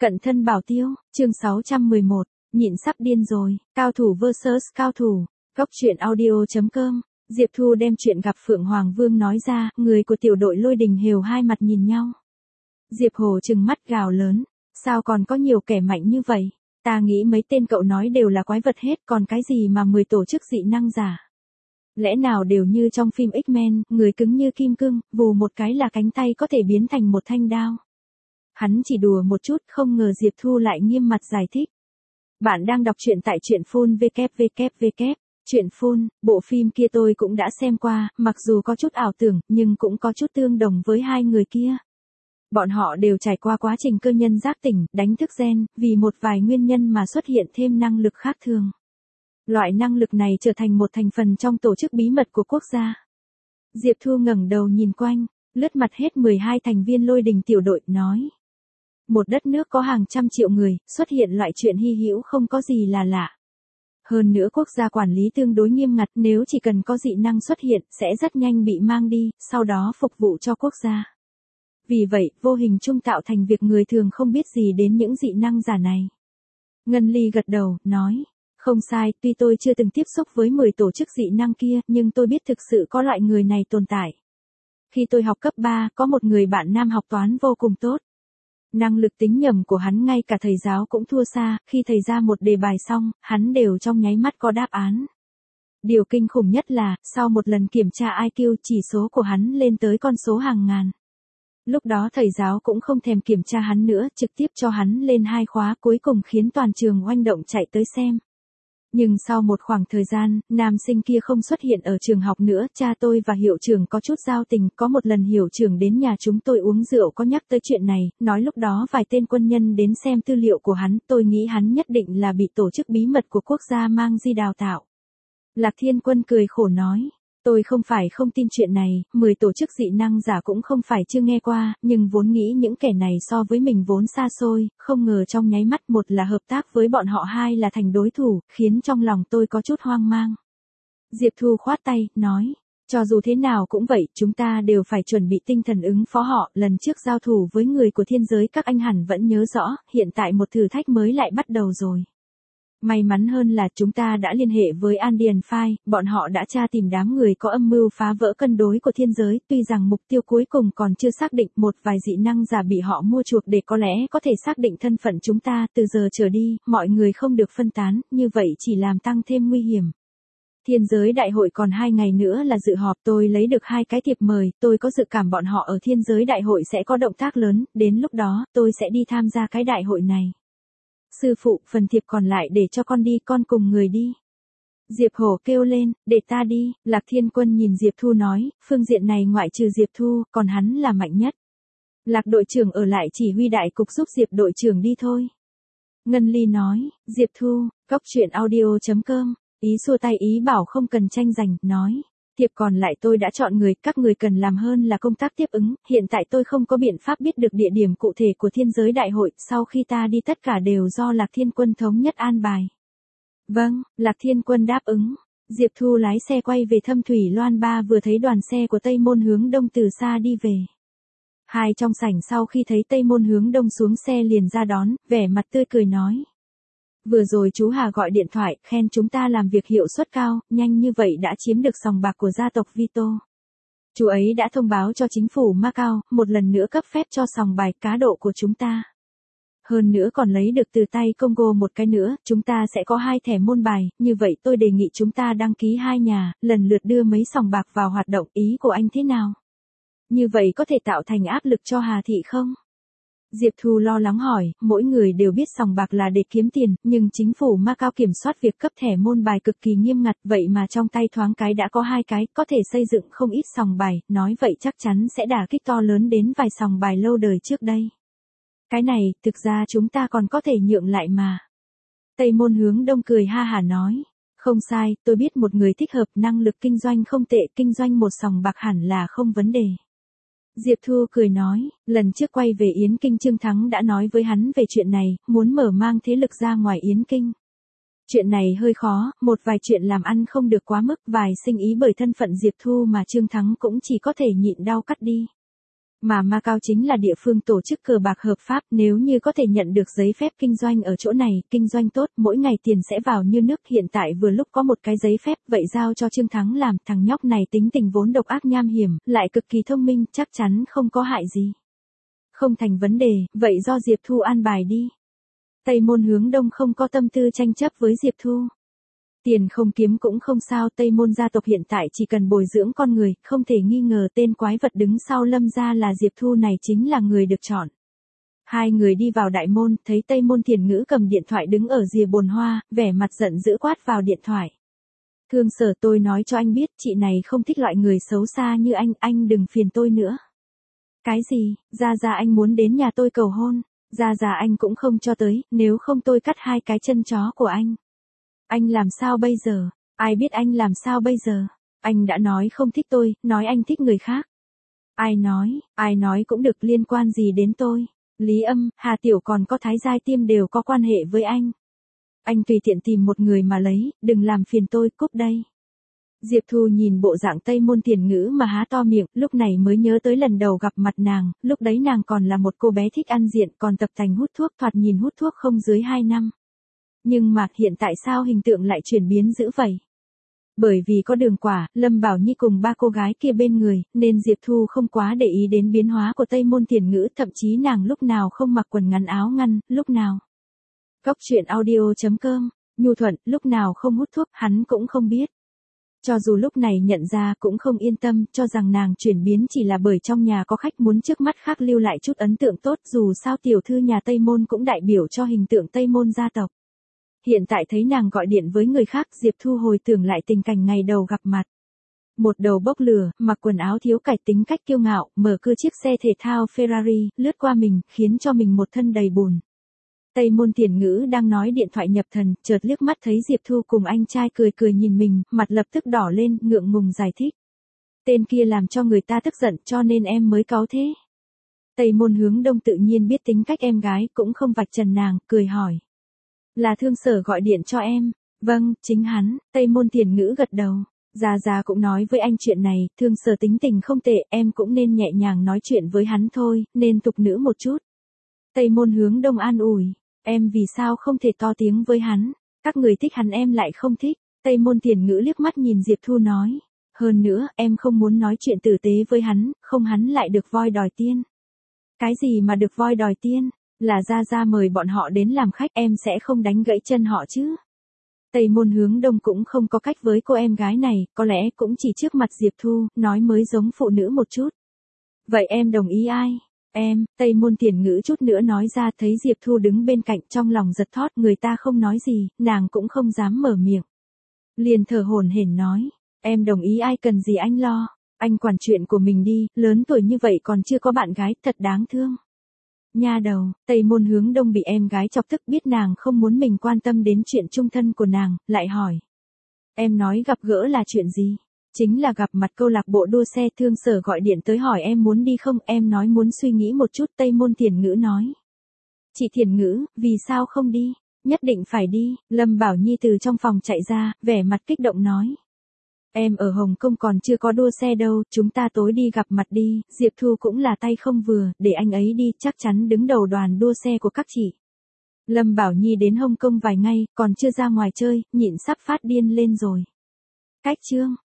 Cận thân bảo tiêu, chương 611, nhịn sắp điên rồi, cao thủ vs cao thủ, góc truyện audio.com, Diệp Thu đem chuyện gặp Phượng Hoàng Vương nói ra, người của tiểu đội Lôi Đình Hều hai mặt nhìn nhau. Diệp Hồ trừng mắt gào lớn, sao còn có nhiều kẻ mạnh như vậy, ta nghĩ mấy tên cậu nói đều là quái vật hết, còn cái gì mà 10 tổ chức dị năng giả. Lẽ nào đều như trong phim X-Men, người cứng như kim cương, vù một cái là cánh tay có thể biến thành một thanh đao. Hắn chỉ đùa một chút, không ngờ Diệp Thu lại nghiêm mặt giải thích. Bạn đang đọc truyện tại truyện phun www. Truyện phun, bộ phim kia tôi cũng đã xem qua, mặc dù có chút ảo tưởng, nhưng cũng có chút tương đồng với hai người kia. Bọn họ đều trải qua quá trình cơ nhân giác tỉnh, đánh thức gen, vì một vài nguyên nhân mà xuất hiện thêm năng lực khác thường. Loại năng lực này trở thành một thành phần trong tổ chức bí mật của quốc gia. Diệp Thu ngẩng đầu nhìn quanh, lướt mặt hết 12 thành viên Lôi Đình tiểu đội, nói. Một đất nước có hàng trăm triệu người, xuất hiện loại chuyện hy hữu không có gì là lạ. Hơn nữa quốc gia quản lý tương đối nghiêm ngặt, nếu chỉ cần có dị năng xuất hiện, sẽ rất nhanh bị mang đi, sau đó phục vụ cho quốc gia. Vì vậy, vô hình chung tạo thành việc người thường không biết gì đến những dị năng giả này. Ngân Ly gật đầu, nói. Không sai, tuy tôi chưa từng tiếp xúc với 10 tổ chức dị năng kia, nhưng tôi biết thực sự có loại người này tồn tại. Khi tôi học cấp 3, có một người bạn nam học toán vô cùng tốt. Năng lực tính nhầm của hắn ngay cả thầy giáo cũng thua xa, khi thầy ra một đề bài xong, hắn đều trong nháy mắt có đáp án. Điều kinh khủng nhất là, sau một lần kiểm tra IQ, chỉ số của hắn lên tới con số hàng ngàn. Lúc đó thầy giáo cũng không thèm kiểm tra hắn nữa, trực tiếp cho hắn lên 2 khóa, cuối cùng khiến toàn trường oanh động chạy tới xem. Nhưng sau một khoảng thời gian, nam sinh kia không xuất hiện ở trường học nữa, cha tôi và hiệu trưởng có chút giao tình, có một lần hiệu trưởng đến nhà chúng tôi uống rượu có nhắc tới chuyện này, nói lúc đó vài tên quân nhân đến xem tư liệu của hắn, tôi nghĩ hắn nhất định là bị tổ chức bí mật của quốc gia mang đi đào tạo. Lạc Thiên Quân cười khổ nói. Tôi không phải không tin chuyện này, 10 tổ chức dị năng giả cũng không phải chưa nghe qua, nhưng vốn nghĩ những kẻ này so với mình vốn xa xôi, không ngờ trong nháy mắt một là hợp tác với bọn họ, hai là thành đối thủ, khiến trong lòng tôi có chút hoang mang. Diệp Thu khoát tay, nói, cho dù thế nào cũng vậy, chúng ta đều phải chuẩn bị tinh thần ứng phó họ, lần trước giao thủ với người của thiên giới các anh hẳn vẫn nhớ rõ, hiện tại một thử thách mới lại bắt đầu rồi. May mắn hơn là chúng ta đã liên hệ với Andean Phai, bọn họ đã tra tìm đám người có âm mưu phá vỡ cân đối của thiên giới, tuy rằng mục tiêu cuối cùng còn chưa xác định, một vài dị năng giả bị họ mua chuộc để có lẽ có thể xác định thân phận chúng ta, từ giờ trở đi, mọi người không được phân tán, như vậy chỉ làm tăng thêm nguy hiểm. Thiên giới đại hội còn 2 ngày nữa là dự họp, tôi lấy được 2 cái thiệp mời, tôi có dự cảm bọn họ ở thiên giới đại hội sẽ có động tác lớn, đến lúc đó, tôi sẽ đi tham gia cái đại hội này. Sư phụ, phần thiệp còn lại để cho con đi, con cùng người đi. Diệp Hổ kêu lên, để ta đi, Lạc Thiên Quân nhìn Diệp Thu nói, phương diện này ngoại trừ Diệp Thu, còn hắn là mạnh nhất. Lạc đội trưởng ở lại chỉ huy đại cục giúp Diệp đội trưởng đi thôi. Ngân Ly nói, Diệp Thu, góc truyện audio.com, ý xua tay ý bảo không cần tranh giành, nói. Thiệp còn lại tôi đã chọn người, các người cần làm hơn là công tác tiếp ứng, hiện tại tôi không có biện pháp biết được địa điểm cụ thể của thiên giới đại hội, sau khi ta đi tất cả đều do Lạc Thiên Quân thống nhất an bài. Vâng, Lạc Thiên Quân đáp ứng. Diệp Thu lái xe quay về Thâm Thủy Loan Ba, vừa thấy đoàn xe của Tây Môn hướng đông từ xa đi về. Hai trong sảnh sau khi thấy Tây Môn hướng đông xuống xe liền ra đón, vẻ mặt tươi cười nói. Vừa rồi chú Hà gọi điện thoại, khen chúng ta làm việc hiệu suất cao, nhanh như vậy đã chiếm được sòng bạc của gia tộc Vito. Chú ấy đã thông báo cho chính phủ Macau, một lần nữa cấp phép cho sòng bài cá độ của chúng ta. Hơn nữa còn lấy được từ tay Congo một cái nữa, chúng ta sẽ có 2 thẻ môn bài, như vậy tôi đề nghị chúng ta đăng ký 2 nhà, lần lượt đưa mấy sòng bạc vào hoạt động, ý của anh thế nào? Như vậy có thể tạo thành áp lực cho Hà Thị không? Diệp Thu lo lắng hỏi, mỗi người đều biết sòng bạc là để kiếm tiền, nhưng chính phủ Macau kiểm soát việc cấp thẻ môn bài cực kỳ nghiêm ngặt, vậy mà trong tay thoáng cái đã có 2 cái, có thể xây dựng không ít sòng bài, nói vậy chắc chắn sẽ đả kích to lớn đến vài sòng bài lâu đời trước đây. Cái này, thực ra chúng ta còn có thể nhượng lại mà. Tây Môn hướng đông cười ha hả nói, không sai, tôi biết một người thích hợp, năng lực kinh doanh không tệ, kinh doanh một sòng bạc hẳn là không vấn đề. Diệp Thu cười nói, lần trước quay về Yến Kinh Trương Thắng đã nói với hắn về chuyện này, muốn mở mang thế lực ra ngoài Yến Kinh. Chuyện này hơi khó, một vài chuyện làm ăn không được quá mức, vài sinh ý bởi thân phận Diệp Thu mà Trương Thắng cũng chỉ có thể nhịn đau cắt đi. Mà Macau chính là địa phương tổ chức cờ bạc hợp pháp, nếu như có thể nhận được giấy phép kinh doanh ở chỗ này, kinh doanh tốt, mỗi ngày tiền sẽ vào như nước. Hiện tại vừa lúc có một cái giấy phép, vậy giao cho Trương Thắng làm. Thằng nhóc này tính tình vốn độc ác nham hiểm, lại cực kỳ thông minh, chắc chắn không có hại gì. Không thành vấn đề, vậy do Diệp Thu an bài đi. Tây Môn Hướng Đông không có tâm tư tranh chấp với Diệp Thu. Tiền không kiếm cũng không sao, Tây Môn gia tộc hiện tại chỉ cần bồi dưỡng con người, không thể nghi ngờ tên quái vật đứng sau Lâm gia là Diệp Thu này chính là người được chọn. Hai người đi vào đại môn, thấy Tây Môn Thiền Ngữ cầm điện thoại đứng ở rìa bồn hoa, vẻ mặt giận dữ quát vào điện thoại. Thương Sở, tôi nói cho anh biết, chị này không thích loại người xấu xa như anh đừng phiền tôi nữa. Cái gì, Gia Gia anh muốn đến nhà tôi cầu hôn, Gia Gia anh cũng không cho tới, nếu không tôi cắt hai cái chân chó của anh. Anh làm sao bây giờ, ai biết anh làm sao bây giờ, anh đã nói không thích tôi, nói anh thích người khác. Ai nói cũng được, liên quan gì đến tôi, Lý Âm, Hà Tiểu còn có Thái Giai Tiêm đều có quan hệ với anh. Anh tùy tiện tìm một người mà lấy, đừng làm phiền tôi, cúp đây. Diệp Thu nhìn bộ dạng Tây Môn Thiền Ngữ mà há to miệng, lúc này mới nhớ tới lần đầu gặp mặt nàng, lúc đấy nàng còn là một cô bé thích ăn diện, còn tập tành hút thuốc, thoạt nhìn hút thuốc không dưới 2 năm. Nhưng mà hiện tại sao hình tượng lại chuyển biến dữ vậy? Bởi vì có Đường Quả, Lâm Bảo Nhi cùng 3 cô gái kia bên người, nên Diệp Thu không quá để ý đến biến hóa của Tây Môn Thiền Ngữ, thậm chí nàng lúc nào không mặc quần ngắn áo ngăn, lúc nào. Góc truyện audio.com, Nhu Thuận, lúc nào không hút thuốc, hắn cũng không biết. Cho dù lúc này nhận ra cũng không yên tâm, cho rằng nàng chuyển biến chỉ là bởi trong nhà có khách muốn trước mắt khác lưu lại chút ấn tượng tốt, dù sao tiểu thư nhà Tây Môn cũng đại biểu cho hình tượng Tây Môn gia tộc. Hiện tại thấy nàng gọi điện với người khác, Diệp Thu hồi tưởng lại tình cảnh ngày đầu gặp mặt. Một đầu bốc lửa, mặc quần áo thiếu cải, tính cách kiêu ngạo, mở cửa chiếc xe thể thao Ferrari, lướt qua mình, khiến cho mình một thân đầy bùn. Tây Môn Thiền Ngữ đang nói điện thoại nhập thần, chợt liếc mắt thấy Diệp Thu cùng anh trai cười cười nhìn mình, mặt lập tức đỏ lên, ngượng ngùng giải thích. Tên kia làm cho người ta tức giận, cho nên em mới cáu thế. Tây Môn Hướng Đông tự nhiên biết tính cách em gái, cũng không vạch trần nàng, cười hỏi. Là Thương Sở gọi điện cho em. Vâng, chính hắn. Tây Môn Thiền Ngữ gật đầu. Gia Gia cũng nói với anh chuyện này, Thương Sở tính tình không tệ, em cũng nên nhẹ nhàng nói chuyện với hắn thôi, nên tục nữ một chút. Tây Môn Hướng Đông an ủi. Em vì sao không thể to tiếng với hắn? Các người thích hắn em lại không thích. Tây Môn Thiền Ngữ liếc mắt nhìn Diệp Thu nói. Hơn nữa, em không muốn nói chuyện tử tế với hắn, không hắn lại được voi đòi tiên. Cái gì mà được voi đòi tiên? Là Gia Gia mời bọn họ đến làm khách, em sẽ không đánh gãy chân họ chứ. Tây Môn Hướng Đông cũng không có cách với cô em gái này, có lẽ cũng chỉ trước mặt Diệp Thu, nói mới giống phụ nữ một chút. Vậy em đồng ý ai? Em, Tây Môn Thiền Ngữ chút nữa nói ra, thấy Diệp Thu đứng bên cạnh trong lòng giật thót, người ta không nói gì, nàng cũng không dám mở miệng. Liền thở hổn hển nói, em đồng ý ai cần gì anh lo, anh quản chuyện của mình đi, lớn tuổi như vậy còn chưa có bạn gái, thật đáng thương. Nha đầu, Tây Môn Hướng Đông bị em gái chọc tức, biết nàng không muốn mình quan tâm đến chuyện chung thân của nàng, lại hỏi. Em nói gặp gỡ là chuyện gì? Chính là gặp mặt câu lạc bộ đua xe, Thương Sở gọi điện tới hỏi em muốn đi không, em nói muốn suy nghĩ một chút, Tây Môn Thiền Ngữ nói. Chị Thiền Ngữ, vì sao không đi? Nhất định phải đi, Lâm Bảo Nhi từ trong phòng chạy ra, vẻ mặt kích động nói. Em ở Hồng Kông còn chưa có đua xe đâu, chúng ta tối đi gặp mặt đi, Diệp Thu cũng là tay không vừa, để anh ấy đi, chắc chắn đứng đầu đoàn đua xe của các chị. Lâm Bảo Nhi đến Hồng Kông vài ngày, còn chưa ra ngoài chơi, nhịn sắp phát điên lên rồi. Cách chương.